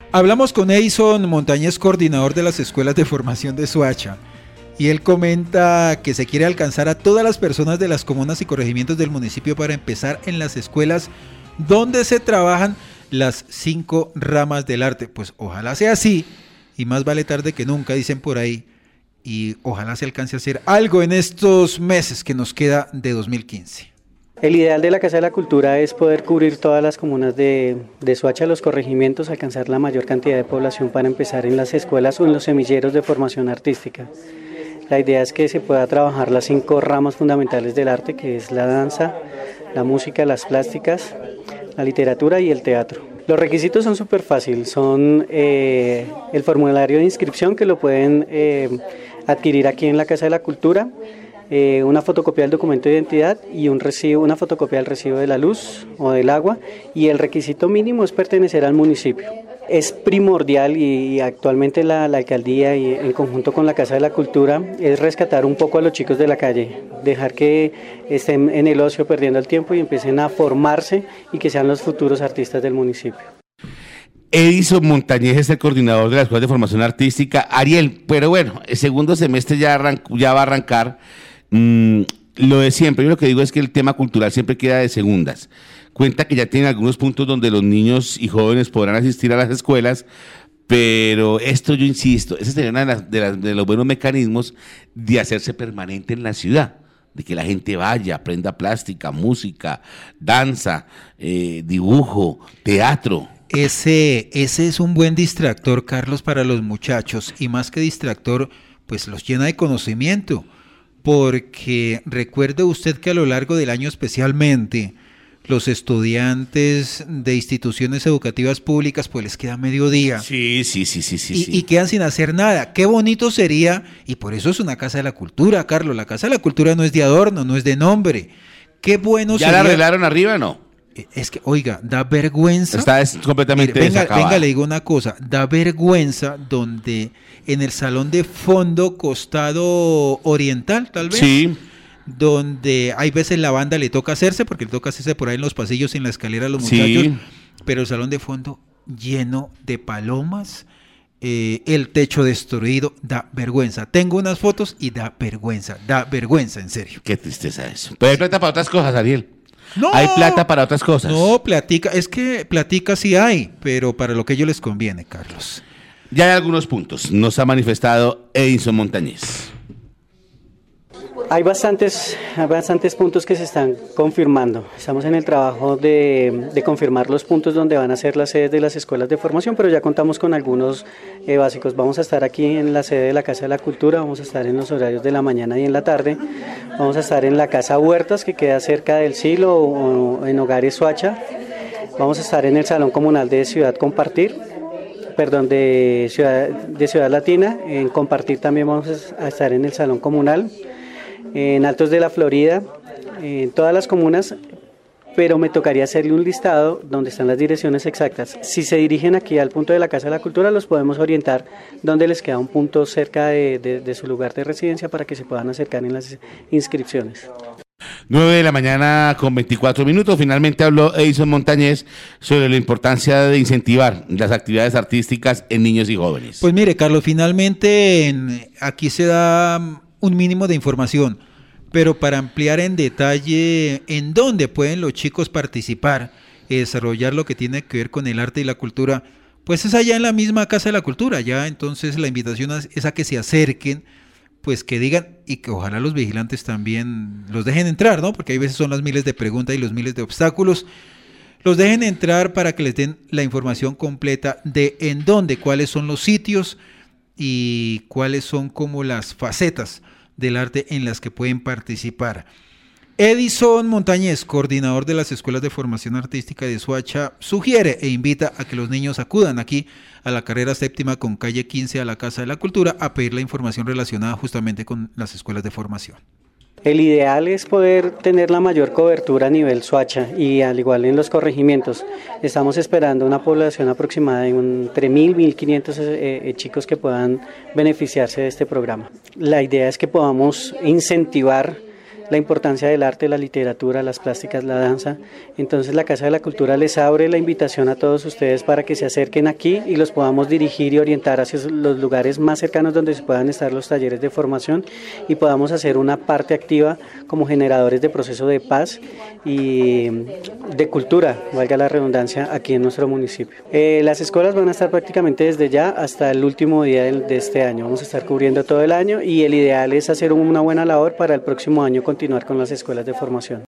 Hablamos con Edison Montañez, coordinador de las escuelas de formación de Soacha, y él comenta que se quiere alcanzar a todas las personas de las comunas y corregimientos del municipio para empezar en las escuelas donde se trabajan las 5 ramas del arte. Pues ojalá sea así, y más vale tarde que nunca, dicen por ahí, y ojalá se alcance a hacer algo en estos meses que nos queda de 2015. El ideal de la Casa de la Cultura es poder cubrir todas las comunas de Soacha, los corregimientos, alcanzar la mayor cantidad de población para empezar en las escuelas o en los semilleros de formación artística. La idea es que se pueda trabajar las 5 ramas fundamentales del arte, que es la danza, la música, las plásticas, la literatura y el teatro. Los requisitos son súper fáciles, son el formulario de inscripción que lo pueden adquirir aquí en la Casa de la Cultura, una fotocopia del documento de identidad y una fotocopia del recibo de la luz o del agua, y el requisito mínimo es pertenecer al municipio. Es primordial y actualmente la alcaldía y en conjunto con la Casa de la Cultura es rescatar un poco a los chicos de la calle, dejar que estén en el ocio perdiendo el tiempo y empiecen a formarse y que sean los futuros artistas del municipio. Edison Montañez es el coordinador de la Escuela de Formación Artística. Ariel, pero bueno, el segundo semestre ya va a arrancar. Lo de siempre, yo lo que digo es que el tema cultural siempre queda de segundas. Cuenta que ya tienen algunos puntos donde los niños y jóvenes podrán asistir a las escuelas, pero esto yo insisto, ese sería uno de los buenos mecanismos de hacerse permanente en la ciudad, de que la gente vaya, aprenda plástica, música, danza, dibujo, teatro. Ese es un buen distractor, Carlos, para los muchachos, y más que distractor, pues los llena de conocimiento. Porque recuerde usted que a lo largo del año especialmente los estudiantes de instituciones educativas públicas pues les queda mediodía. Sí. Y quedan sin hacer nada. Qué bonito sería, y por eso es una Casa de la Cultura, Carlos. La Casa de la Cultura no es de adorno, no es de nombre. Qué bueno ¿Ya sería. la arreglaron arriba o no? Es que, oiga, da vergüenza. Está completamente desacabada. Venga, le digo una cosa, da vergüenza donde en el salón de fondo, costado oriental, tal vez, sí, donde hay veces la banda le toca hacerse, porque le toca hacerse por ahí en los pasillos, en la escalera a los muchachos, sí, pero el salón de fondo lleno de palomas, el techo destruido, da vergüenza. Tengo unas fotos y da vergüenza, en serio. Qué tristeza eso. Pero hay plata para otras cosas, Ariel. No, hay plata para otras cosas. No, platica sí hay, pero para lo que a ellos les conviene, Carlos. Ya hay algunos puntos, nos ha manifestado Edison Montañez. Hay bastantes puntos que se están confirmando. Estamos en el trabajo de confirmar los puntos donde van a ser las sedes de las escuelas de formación, pero ya contamos con algunos básicos. Vamos a estar aquí en la sede de la Casa de la Cultura, vamos a estar en los horarios de la mañana y en la tarde. Vamos a estar en la Casa Huertas, que queda cerca del Silo, o en Hogares Soacha. Vamos a estar en el Salón Comunal de Ciudad Ciudad Latina. En Compartir también vamos a estar en el Salón Comunal. En Altos de la Florida, en todas las comunas, pero me tocaría hacerle un listado donde están las direcciones exactas. Si se dirigen aquí al punto de la Casa de la Cultura, los podemos orientar donde les queda un punto cerca de su lugar de residencia para que se puedan acercar en las inscripciones. 9:24 a.m. Finalmente habló Edison Montañez sobre la importancia de incentivar las actividades artísticas en niños y jóvenes. Pues mire, Carlos, finalmente aquí se da un mínimo de información, pero para ampliar en detalle en dónde pueden los chicos participar y desarrollar lo que tiene que ver con el arte y la cultura, pues es allá en la misma Casa de la Cultura. Ya entonces la invitación es a que se acerquen, pues que digan, y que ojalá los vigilantes también los dejen entrar, ¿no? Porque hay veces son las miles de preguntas y los miles de obstáculos. Los dejen entrar para que les den la información completa de en dónde, cuáles son los sitios y cuáles son como las facetas del arte en las que pueden participar. Edison Montañez, coordinador de las escuelas de formación artística de Soacha, sugiere e invita a que los niños acudan aquí a la carrera séptima con calle 15 a la Casa de la Cultura a pedir la información relacionada justamente con las escuelas de formación. El ideal es poder tener la mayor cobertura a nivel Soacha y al igual en los corregimientos. Estamos esperando una población aproximada de entre 1.000 y 1.500 chicos que puedan beneficiarse de este programa. La idea es que podamos incentivar la importancia del arte, la literatura, las plásticas, la danza. Entonces la Casa de la Cultura les abre la invitación a todos ustedes para que se acerquen aquí y los podamos dirigir y orientar hacia los lugares más cercanos donde se puedan estar los talleres de formación y podamos hacer una parte activa como generadores de proceso de paz y de cultura, valga la redundancia, aquí en nuestro municipio. Las escuelas van a estar prácticamente desde ya hasta el último día de este año. Vamos a estar cubriendo todo el año y el ideal es hacer una buena labor para el próximo año continuar con las escuelas de formación.